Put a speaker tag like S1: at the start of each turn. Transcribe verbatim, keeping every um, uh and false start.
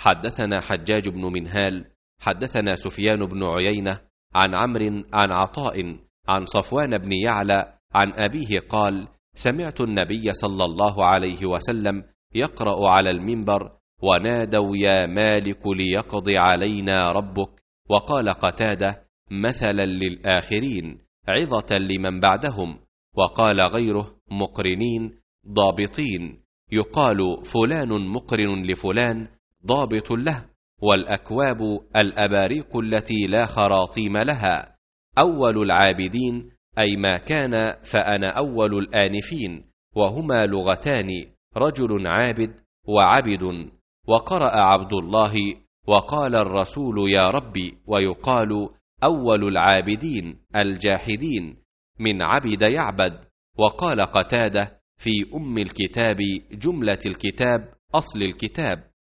S1: حدثنا حجاج بن منهال حدثنا سفيان بن عيينة عن عمرو عن عطاء عن صفوان بن يعلى عن أبيه قال: سمعت النبي صلى الله عليه وسلم يقرأ على المنبر: ونادوا يا مالك ليقض علينا ربك. وقال قتادة: مثلا للآخرين، عظة لمن بعدهم. وقال غيره: مقرنين ضابطين، يقال فلان مقرن لفلان ضابط له. والأكواب الأباريق التي لا خراطيم لها. أول العابدين أي ما كان فأنا أول الآنفين، وهما لغتان: رجل عابد وعبد. وقرأ عبد الله: وقال الرسول يا ربي، ويقال أول العابدين الجاحدين من عبد يعبد. وقال قتادة: في أم الكتاب جملة الكتاب أصل الكتاب.